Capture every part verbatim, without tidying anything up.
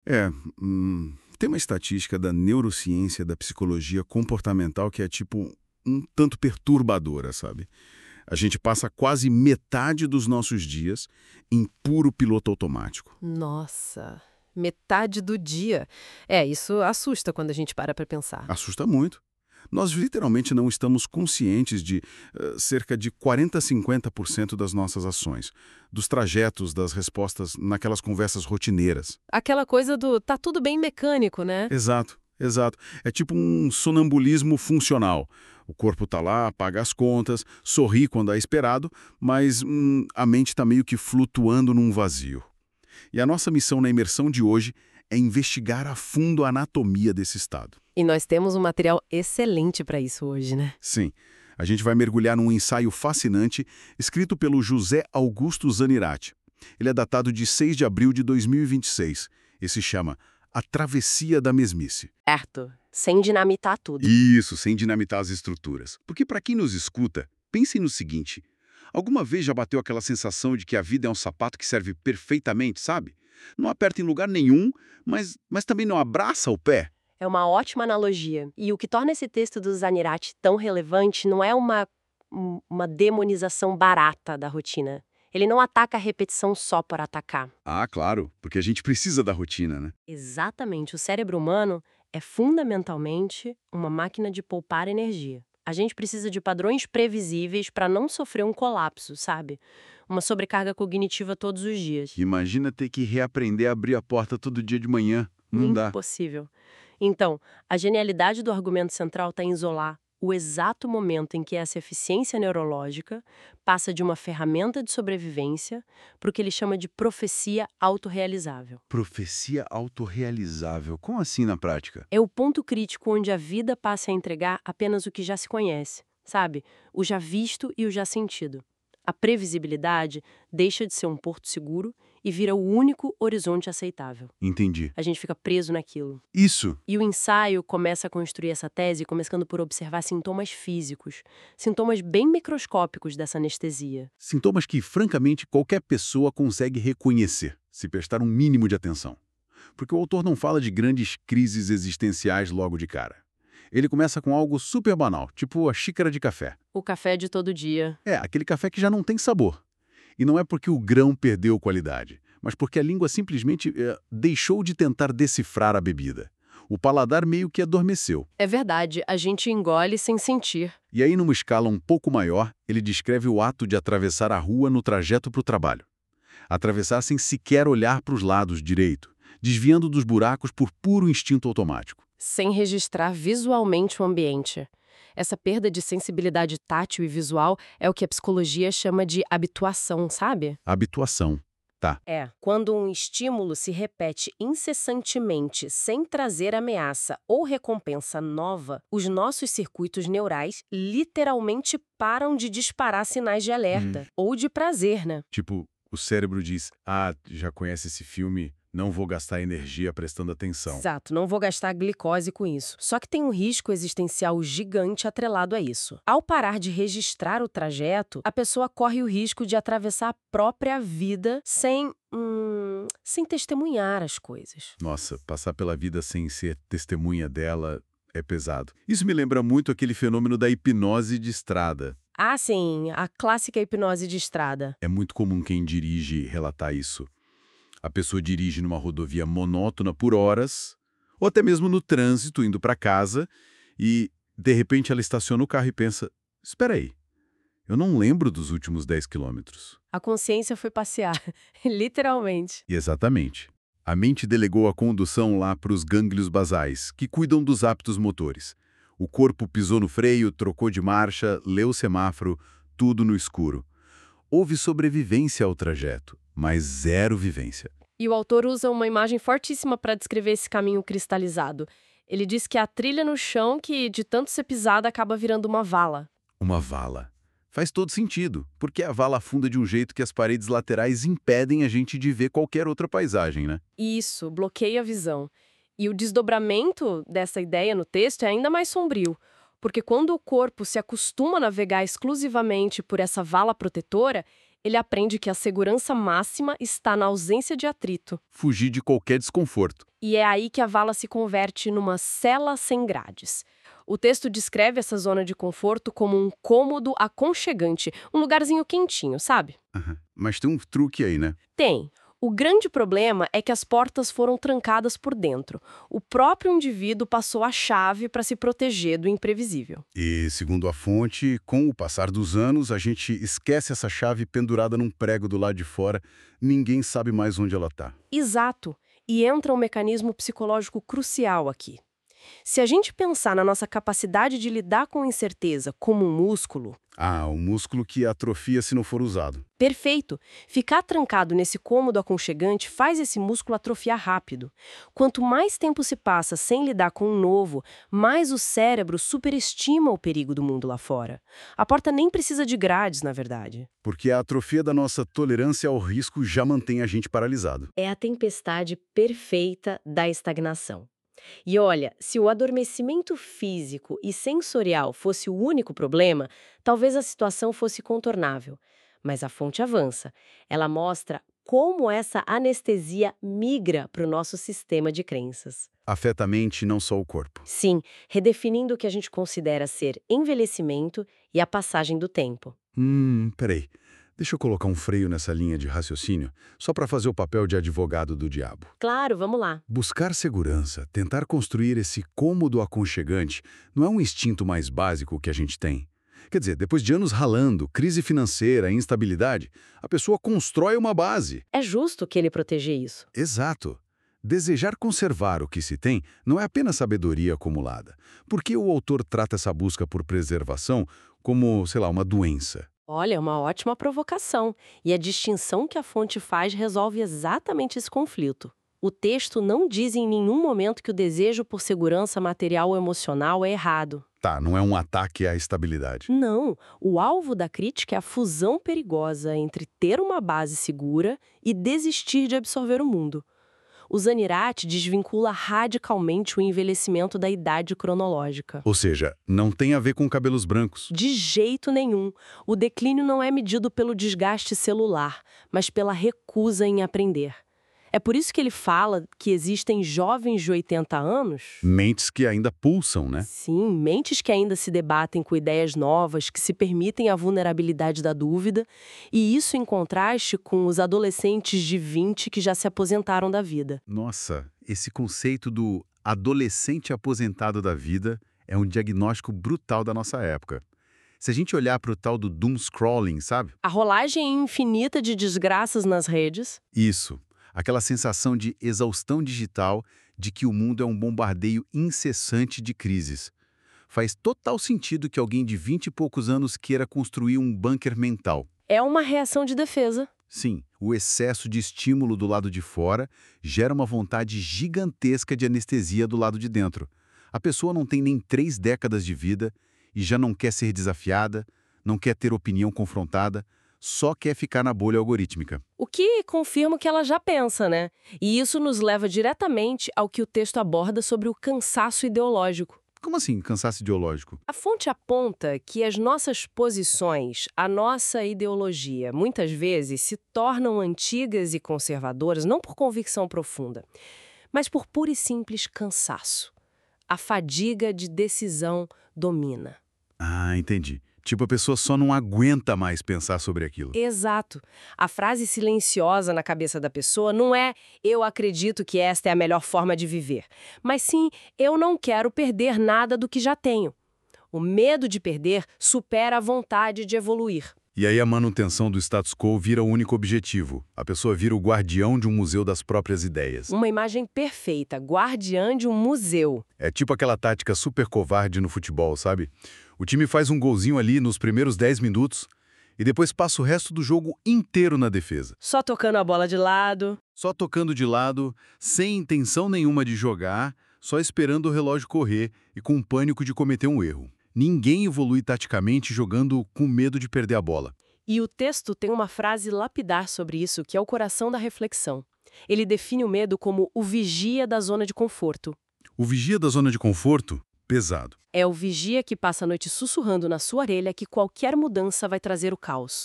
É, hum, tem uma estatística da neurociência, da psicologia comportamental que é tipo um tanto perturbadora, sabe? A gente passa quase metade dos nossos dias em puro piloto automático. Nossa, metade do dia. É, isso assusta quando a gente para pra pensar. Assusta muito. Nós literalmente não estamos conscientes de eh, cerca de quarenta a cinquenta por cento das nossas ações, dos trajetos, das respostas naquelas conversas rotineiras. Aquela coisa do tá tudo bem mecânico, né? Exato, exato. É tipo um sonambulismo funcional. O corpo tá lá, paga as contas, sorri quando é esperado, mas hum, a mente está meio que flutuando num vazio. E a nossa missão na imersão de hoje é investigar a fundo a anatomia desse estado. E nós temos um material excelente para isso hoje, né? Sim, a gente vai mergulhar num ensaio fascinante escrito pelo José Augusto Zanirati. Ele é datado de seis de abril de dois mil e vinte e seis e se chama A Travessia da Mesmice. Certo, sem dinamitar tudo. Isso, sem dinamitar as estruturas. Porque para quem nos escuta, pense no seguinte: alguma vez já bateu aquela sensação de que a vida é um sapato que serve perfeitamente, sabe? Não aperta em lugar nenhum, mas, mas também não abraça o pé? É uma ótima analogia. E o que torna esse texto do Zanirati tão relevante não é uma, um- uma demonização barata da rotina. Ele não ataca a repetição só por atacar. Ah, claro, porque a gente precisa da rotina, né? Exatamente, o cérebro humano é fundamentalmente uma máquina de poupar energia. A gente precisa de padrões previsíveis para não sofrer um colapso, sabe? Uma sobrecarga cognitiva todos os dias. Imagina ter que reaprender a abrir a porta todo dia de manhã. Não dá. Impossível. Então, a genialidade do argumento central está em isolar o exato momento em que essa eficiência neurológica passa de uma ferramenta de sobrevivência para o que ele chama de profecia autorrealizável. Profecia autorrealizável. Como assim na prática? É o ponto crítico onde a vida passa a entregar apenas o que já se conhece, sabe? O já visto e o já sentido. A previsibilidade deixa de ser um porto seguro e vira o único horizonte aceitável. Entendi. A gente fica preso naquilo. Isso. E o ensaio começa a construir essa tese começando por observar sintomas físicos, sintomas bem microscópicos dessa anestesia. Sintomas que, francamente, qualquer pessoa consegue reconhecer, se prestar um mínimo de atenção. Porque o autor não fala de grandes crises existenciais logo de cara. Ele começa com algo super banal, tipo a xícara de café. O café de todo dia. É, aquele café que já não tem sabor. E não é porque o grão perdeu qualidade, mas porque a língua simplesmente eh, deixou de tentar decifrar a bebida. O paladar meio que adormeceu. É verdade, a gente engole sem sentir. E aí, numa escala um pouco maior, ele descreve o ato de atravessar a rua no trajeto para o trabalho. Atravessar sem sequer olhar para os lados direito, desviando dos buracos por puro instinto automático. Sem registrar visualmente o ambiente. Essa perda de sensibilidade tátil e visual é o que a psicologia chama de habituação, sabe? Habituação. Tá. É, quando um estímulo se repete incessantemente sem trazer ameaça ou recompensa nova, os nossos circuitos neurais literalmente param de disparar sinais de alerta ou de prazer, né? Tipo, o cérebro diz, ah, já conhece esse filme, não vou gastar energia prestando atenção. Exato, não vou gastar glicose com isso. Só que tem um risco existencial gigante atrelado a isso. Ao parar de registrar o trajeto, a pessoa corre o risco de atravessar a própria vida sem, hum, sem testemunhar as coisas. Nossa, passar pela vida sem ser testemunha dela é pesado. Isso me lembra muito aquele fenômeno da hipnose de estrada. Ah, sim, a clássica hipnose de estrada. É muito comum quem dirige relatar isso. A pessoa dirige numa rodovia monótona por horas, ou até mesmo no trânsito, indo para casa, e, de repente, ela estaciona o carro e pensa, espera aí, eu não lembro dos últimos dez quilômetros. A consciência foi passear, literalmente. E exatamente. A mente delegou a condução lá para os gânglios basais, que cuidam dos hábitos motores. O corpo pisou no freio, trocou de marcha, leu o semáforo, tudo no escuro. Houve sobrevivência ao trajeto, mas zero vivência. E o autor usa uma imagem fortíssima para descrever esse caminho cristalizado. Ele diz que é a trilha no chão que, de tanto ser pisada, acaba virando uma vala. Uma vala. Faz todo sentido, porque a vala afunda de um jeito que as paredes laterais impedem a gente de ver qualquer outra paisagem, né? Isso, bloqueia a visão. E o desdobramento dessa ideia no texto é ainda mais sombrio, porque quando o corpo se acostuma a navegar exclusivamente por essa vala protetora, Ele aprende que a segurança máxima está na ausência de atrito. Fugir de qualquer desconforto. E é aí que a vala se converte numa cela sem grades. O texto descreve essa zona de conforto como um cômodo aconchegante, um lugarzinho quentinho, sabe? Aham. Mas tem um truque aí, né? Tem. O grande problema é que as portas foram trancadas por dentro. O próprio indivíduo passou a chave para se proteger do imprevisível. E, segundo a fonte, com o passar dos anos, a gente esquece essa chave pendurada num prego do lado de fora. Ninguém sabe mais onde ela está. Exato. E entra um mecanismo psicológico crucial aqui. Se a gente pensar na nossa capacidade de lidar com incerteza como um músculo... Ah, um músculo que atrofia se não for usado. Perfeito! Ficar trancado nesse cômodo aconchegante faz esse músculo atrofiar rápido. Quanto mais tempo se passa sem lidar com o novo, mais o cérebro superestima o perigo do mundo lá fora. A porta nem precisa de grades, na verdade. Porque a atrofia da nossa tolerância ao risco já mantém a gente paralisado. É a tempestade perfeita da estagnação. E olha, se o adormecimento físico e sensorial fosse o único problema, talvez a situação fosse contornável. Mas a fonte avança. Ela mostra como essa anestesia migra para o nosso sistema de crenças. Afeta a mente, não só o corpo. Sim, redefinindo o que a gente considera ser envelhecimento e a passagem do tempo. Hum, peraí. Deixa eu colocar um freio nessa linha de raciocínio, só para fazer o papel de advogado do diabo. Claro, vamos lá. Buscar segurança, tentar construir esse cômodo aconchegante, não é um instinto mais básico que a gente tem? Quer dizer, depois de anos ralando, crise financeira, instabilidade, a pessoa constrói uma base. É justo que ele proteja isso. Exato. Desejar conservar o que se tem não é apenas sabedoria acumulada. Por que o autor trata essa busca por preservação como, sei lá, uma doença? Olha, é uma ótima provocação. E a distinção que a fonte faz resolve exatamente esse conflito. O texto não diz em nenhum momento que o desejo por segurança material ou emocional é errado. Tá, não é um ataque à estabilidade. Não. O alvo da crítica é a fusão perigosa entre ter uma base segura e desistir de absorver o mundo. O Zanirati desvincula radicalmente o envelhecimento da idade cronológica. Ou seja, não tem a ver com cabelos brancos. De jeito nenhum. O declínio não é medido pelo desgaste celular, mas pela recusa em aprender. É por isso que ele fala que existem jovens de oitenta anos... Mentes que ainda pulsam, né? Sim, mentes que ainda se debatem com ideias novas, que se permitem a vulnerabilidade da dúvida, e isso em contraste com os adolescentes de vinte que já se aposentaram da vida. Nossa, esse conceito do adolescente aposentado da vida é um diagnóstico brutal da nossa época. Se a gente olhar para o tal do doom scrolling, sabe? A rolagem infinita de desgraças nas redes... Isso. Aquela sensação de exaustão digital, de que o mundo é um bombardeio incessante de crises. Faz total sentido que alguém de vinte e poucos anos queira construir um bunker mental. É uma reação de defesa. Sim, o excesso de estímulo do lado de fora gera uma vontade gigantesca de anestesia do lado de dentro. A pessoa não tem nem três décadas de vida e já não quer ser desafiada, não quer ter opinião confrontada, só quer ficar na bolha algorítmica. O que confirma o que ela já pensa, né? E isso nos leva diretamente ao que o texto aborda sobre o cansaço ideológico. Como assim, cansaço ideológico? A fonte aponta que as nossas posições, a nossa ideologia, muitas vezes se tornam antigas e conservadoras não por convicção profunda, mas por puro e simples cansaço. A fadiga de decisão domina. Ah, entendi. Tipo, a pessoa só não aguenta mais pensar sobre aquilo. Exato. A frase silenciosa na cabeça da pessoa não é "eu acredito que esta é a melhor forma de viver", mas sim "eu não quero perder nada do que já tenho". O medo de perder supera a vontade de evoluir. E aí a manutenção do status quo vira o único objetivo. A pessoa vira o guardião de um museu das próprias ideias. Uma imagem perfeita, guardiã de um museu. É tipo aquela tática super covarde no futebol, sabe? O time faz um golzinho ali nos primeiros dez minutos e depois passa o resto do jogo inteiro na defesa. Só tocando a bola de lado. Só tocando de lado, sem intenção nenhuma de jogar, só esperando o relógio correr e com pânico de cometer um erro. Ninguém evolui taticamente jogando com medo de perder a bola. E o texto tem uma frase lapidar sobre isso, que é o coração da reflexão. Ele define o medo como o vigia da zona de conforto. O vigia da zona de conforto? Pesado. É o vigia que passa a noite sussurrando na sua orelha que qualquer mudança vai trazer o caos.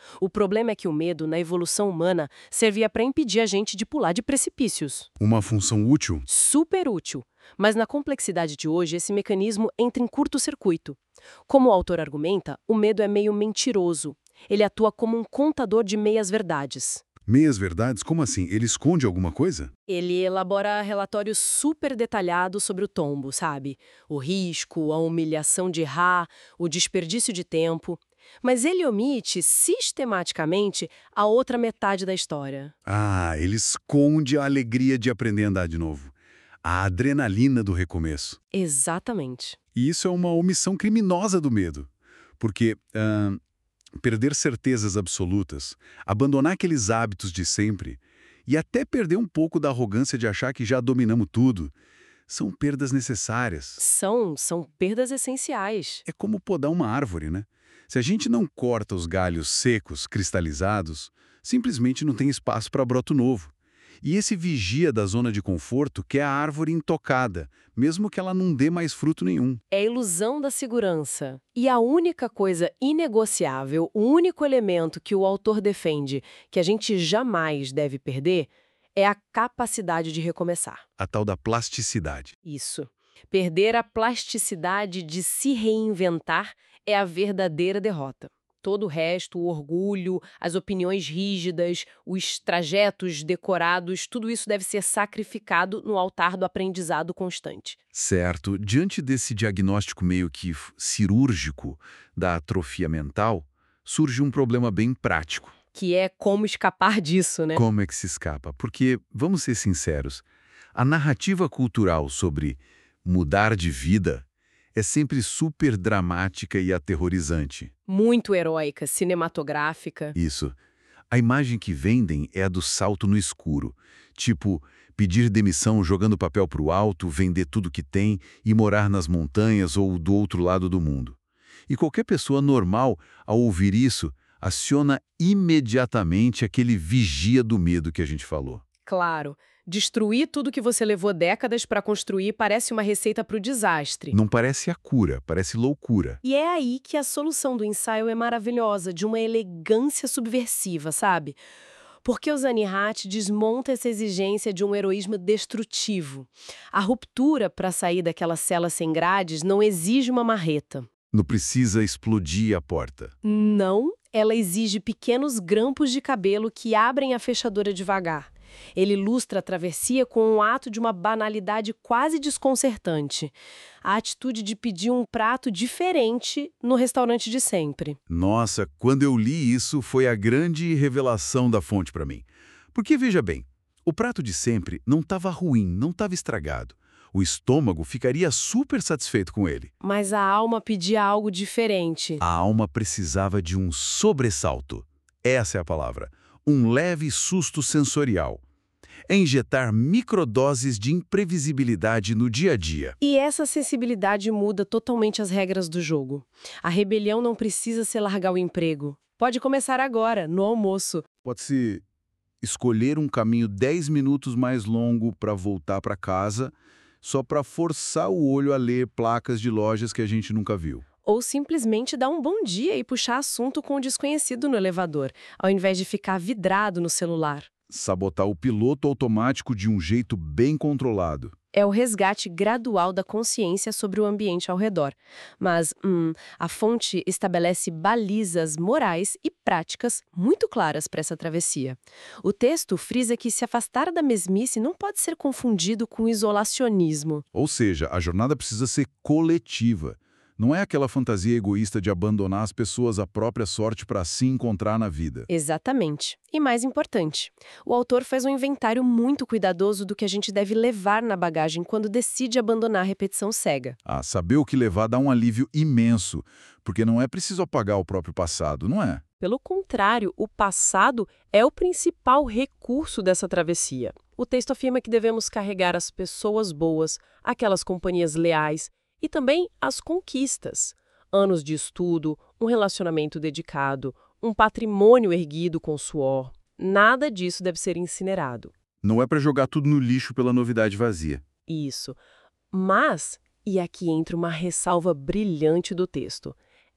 O problema é que o medo, na evolução humana, servia para impedir a gente de pular de precipícios. Uma função útil? Super útil. Mas na complexidade de hoje, esse mecanismo entra em curto-circuito. Como o autor argumenta, o medo é meio mentiroso. Ele atua como um contador de meias-verdades. Meias-verdades? Como assim? Ele esconde alguma coisa? Ele elabora relatórios super detalhados sobre o tombo, sabe? O risco, a humilhação de errar, o desperdício de tempo. Mas ele omite, sistematicamente, a outra metade da história. Ah, ele esconde a alegria de aprender a andar de novo. A adrenalina do recomeço. Exatamente. E isso é uma omissão criminosa do medo. Porque ahn, perder certezas absolutas, abandonar aqueles hábitos de sempre e até perder um pouco da arrogância de achar que já dominamos tudo, são perdas necessárias. São, são perdas essenciais. É como podar uma árvore, né? Se a gente não corta os galhos secos, cristalizados, simplesmente não tem espaço para broto novo. E esse vigia da zona de conforto quer a árvore intocada, mesmo que ela não dê mais fruto nenhum. É a ilusão da segurança. E a única coisa inegociável, o único elemento que o autor defende que a gente jamais deve perder, é a capacidade de recomeçar. A tal da plasticidade. Isso. Perder a plasticidade de se reinventar é a verdadeira derrota. Todo o resto, o orgulho, as opiniões rígidas, os trajetos decorados, tudo isso deve ser sacrificado no altar do aprendizado constante. Certo. Diante desse diagnóstico meio que cirúrgico da atrofia mental, surge um problema bem prático. Que é como escapar disso, né? Como é que se escapa? Porque, vamos ser sinceros, a narrativa cultural sobre mudar de vida é sempre super dramática e aterrorizante. Muito heróica, cinematográfica. Isso. A imagem que vendem é a do salto no escuro. Tipo, pedir demissão jogando papel pro alto, vender tudo que tem e morar nas montanhas ou do outro lado do mundo. E qualquer pessoa normal, ao ouvir isso, aciona imediatamente aquele vigia do medo que a gente falou. Claro. Destruir tudo que você levou décadas para construir parece uma receita para o desastre. Não parece a cura, parece loucura. E é aí que a solução do ensaio é maravilhosa, de uma elegância subversiva, sabe? Porque o Zanihat desmonta essa exigência de um heroísmo destrutivo. A ruptura para sair daquela cela sem grades não exige uma marreta. Não precisa explodir a porta. Não, ela exige pequenos grampos de cabelo que abrem a fechadura devagar. Ele ilustra a travessia com um ato de uma banalidade quase desconcertante. A atitude de pedir um prato diferente no restaurante de sempre. Nossa, quando eu li isso, foi a grande revelação da fonte para mim. Porque, veja bem, o prato de sempre não estava ruim, não estava estragado. O estômago ficaria super satisfeito com ele. Mas a alma pedia algo diferente. A alma precisava de um sobressalto. Essa é a palavra. Um leve susto sensorial. É injetar microdoses de imprevisibilidade no dia a dia. E essa sensibilidade muda totalmente as regras do jogo. A rebelião não precisa ser largar o emprego. Pode começar agora, no almoço. Pode-se escolher um caminho dez minutos mais longo para voltar para casa, só para forçar o olho a ler placas de lojas que a gente nunca viu. Ou simplesmente dar um bom dia e puxar assunto com o desconhecido no elevador, ao invés de ficar vidrado no celular. Sabotar o piloto automático de um jeito bem controlado. É o resgate gradual da consciência sobre o ambiente ao redor. Mas, hum, a fonte estabelece balizas morais e práticas muito claras para essa travessia. O texto frisa que se afastar da mesmice não pode ser confundido com isolacionismo. Ou seja, a jornada precisa ser coletiva. Não é aquela fantasia egoísta de abandonar as pessoas à própria sorte para se encontrar na vida. Exatamente. E mais importante, o autor faz um inventário muito cuidadoso do que a gente deve levar na bagagem quando decide abandonar a repetição cega. Ah, saber o que levar dá um alívio imenso, porque não é preciso apagar o próprio passado, não é? Pelo contrário, o passado é o principal recurso dessa travessia. O texto afirma que devemos carregar as pessoas boas, aquelas companhias leais, e também as conquistas. Anos de estudo, um relacionamento dedicado, um patrimônio erguido com suor. Nada disso deve ser incinerado. Não é para jogar tudo no lixo pela novidade vazia. Isso. Mas, e aqui entra uma ressalva brilhante do texto,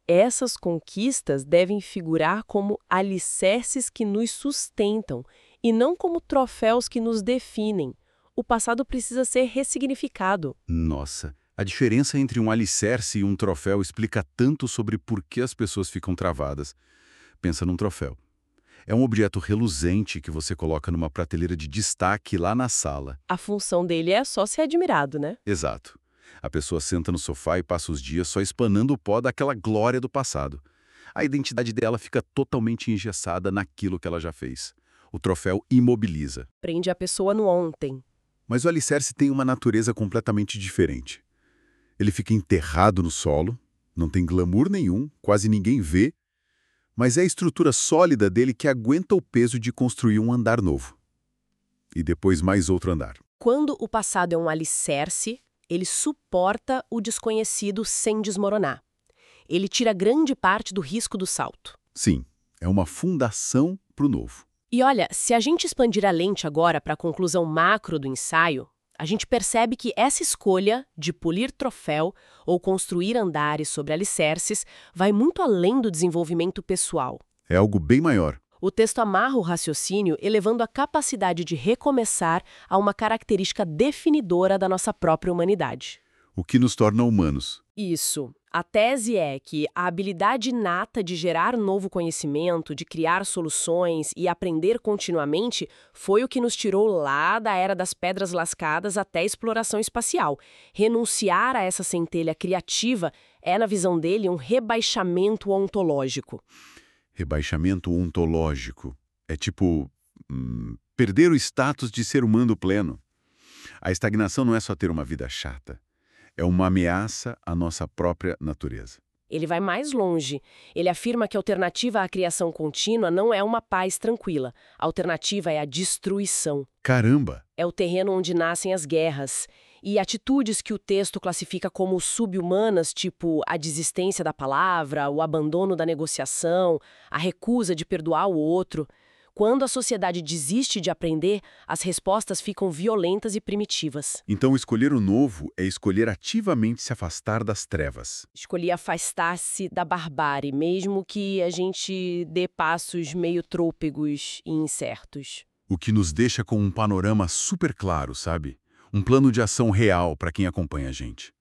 Essas conquistas devem figurar como alicerces que nos sustentam e não como troféus que nos definem. O passado precisa ser ressignificado. Nossa, a diferença entre um alicerce e um troféu explica tanto sobre por que as pessoas ficam travadas. Pensa num troféu. É um objeto reluzente que você coloca numa prateleira de destaque lá na sala. A função dele é só ser admirado, né? Exato. A pessoa senta no sofá e passa os dias só espanando o pó daquela glória do passado. A identidade dela fica totalmente engessada naquilo que ela já fez. O troféu imobiliza. Prende a pessoa no ontem. Mas o alicerce tem uma natureza completamente diferente. Ele fica enterrado no solo, não tem glamour nenhum, quase ninguém vê, mas é a estrutura sólida dele que aguenta o peso de construir um andar novo. E depois mais outro andar. Quando o passado é um alicerce, ele suporta o desconhecido sem desmoronar. Ele tira grande parte do risco do salto. Sim, é uma fundação para o novo. E olha, se a gente expandir a lente agora para a conclusão macro do ensaio, a gente percebe que essa escolha de polir troféu ou construir andares sobre alicerces vai muito além do desenvolvimento pessoal. É algo bem maior. O texto amarra o raciocínio elevando a capacidade de recomeçar a uma característica definidora da nossa própria humanidade. O que nos torna humanos. Isso. A tese é que a habilidade inata de gerar novo conhecimento, de criar soluções e aprender continuamente foi o que nos tirou lá da era das pedras lascadas até a exploração espacial. Renunciar a essa centelha criativa é, na visão dele, um rebaixamento ontológico. Rebaixamento ontológico. É tipo hum, perder o status de ser humano pleno. A estagnação não é só ter uma vida chata. É uma ameaça à nossa própria natureza. Ele vai mais longe. Ele afirma que a alternativa à criação contínua não é uma paz tranquila. A alternativa é a destruição. Caramba! É o terreno onde nascem as guerras. E atitudes que o texto classifica como sub-humanas, tipo a desistência da palavra, o abandono da negociação, a recusa de perdoar o outro. Quando a sociedade desiste de aprender, as respostas ficam violentas e primitivas. Então, escolher o novo é escolher ativamente se afastar das trevas. Escolhi afastar-se da barbárie, mesmo que a gente dê passos meio trôpegos e incertos. O que nos deixa com um panorama super claro, sabe? Um plano de ação real para quem acompanha a gente.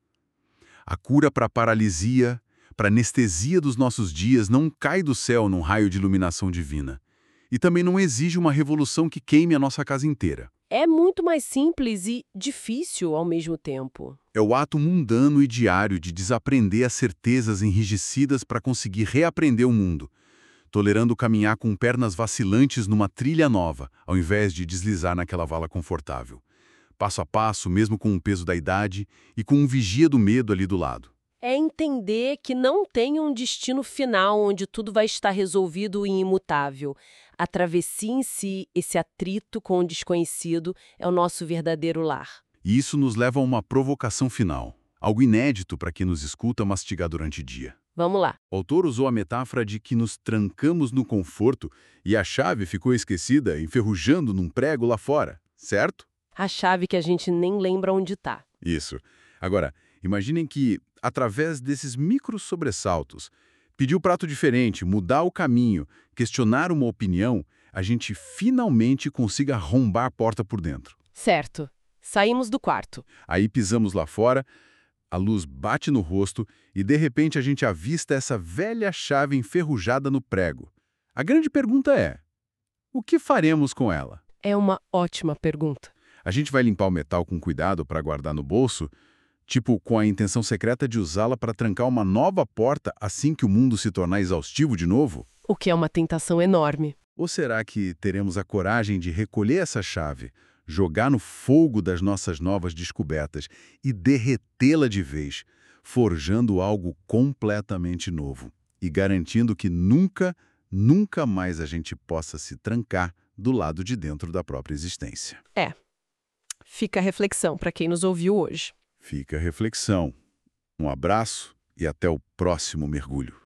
A cura para a paralisia, para a anestesia dos nossos dias não cai do céu num raio de iluminação divina. E também não exige uma revolução que queime a nossa casa inteira. É muito mais simples e difícil ao mesmo tempo. É o ato mundano e diário de desaprender as certezas enrijecidas para conseguir reaprender o mundo, tolerando caminhar com pernas vacilantes numa trilha nova, ao invés de deslizar naquela vala confortável. Passo a passo, mesmo com o peso da idade e com um vigia do medo ali do lado. É entender que não tem um destino final onde tudo vai estar resolvido e imutável. A travessia em si, esse atrito com o desconhecido, é o nosso verdadeiro lar. E isso nos leva a uma provocação final, algo inédito para quem nos escuta mastigar durante o dia. Vamos lá. O autor usou a metáfora de que nos trancamos no conforto e a chave ficou esquecida, enferrujando num prego lá fora, certo? A chave que a gente nem lembra onde está. Isso. Agora, imaginem que, através desses micro sobressaltos, pedir um prato diferente, mudar o caminho, questionar uma opinião, a gente finalmente consiga arrombar a porta por dentro. Certo. Saímos do quarto. Aí pisamos lá fora, a luz bate no rosto e, de repente, a gente avista essa velha chave enferrujada no prego. A grande pergunta é, o que faremos com ela? É uma ótima pergunta. A gente vai limpar o metal com cuidado para guardar no bolso, tipo com a intenção secreta de usá-la para trancar uma nova porta assim que o mundo se tornar exaustivo de novo? O que é uma tentação enorme. Ou será que teremos a coragem de recolher essa chave, jogar no fogo das nossas novas descobertas e derretê-la de vez, forjando algo completamente novo e garantindo que nunca, nunca mais a gente possa se trancar do lado de dentro da própria existência? É. Fica a reflexão para quem nos ouviu hoje. Fica a reflexão. Um abraço e até o próximo mergulho.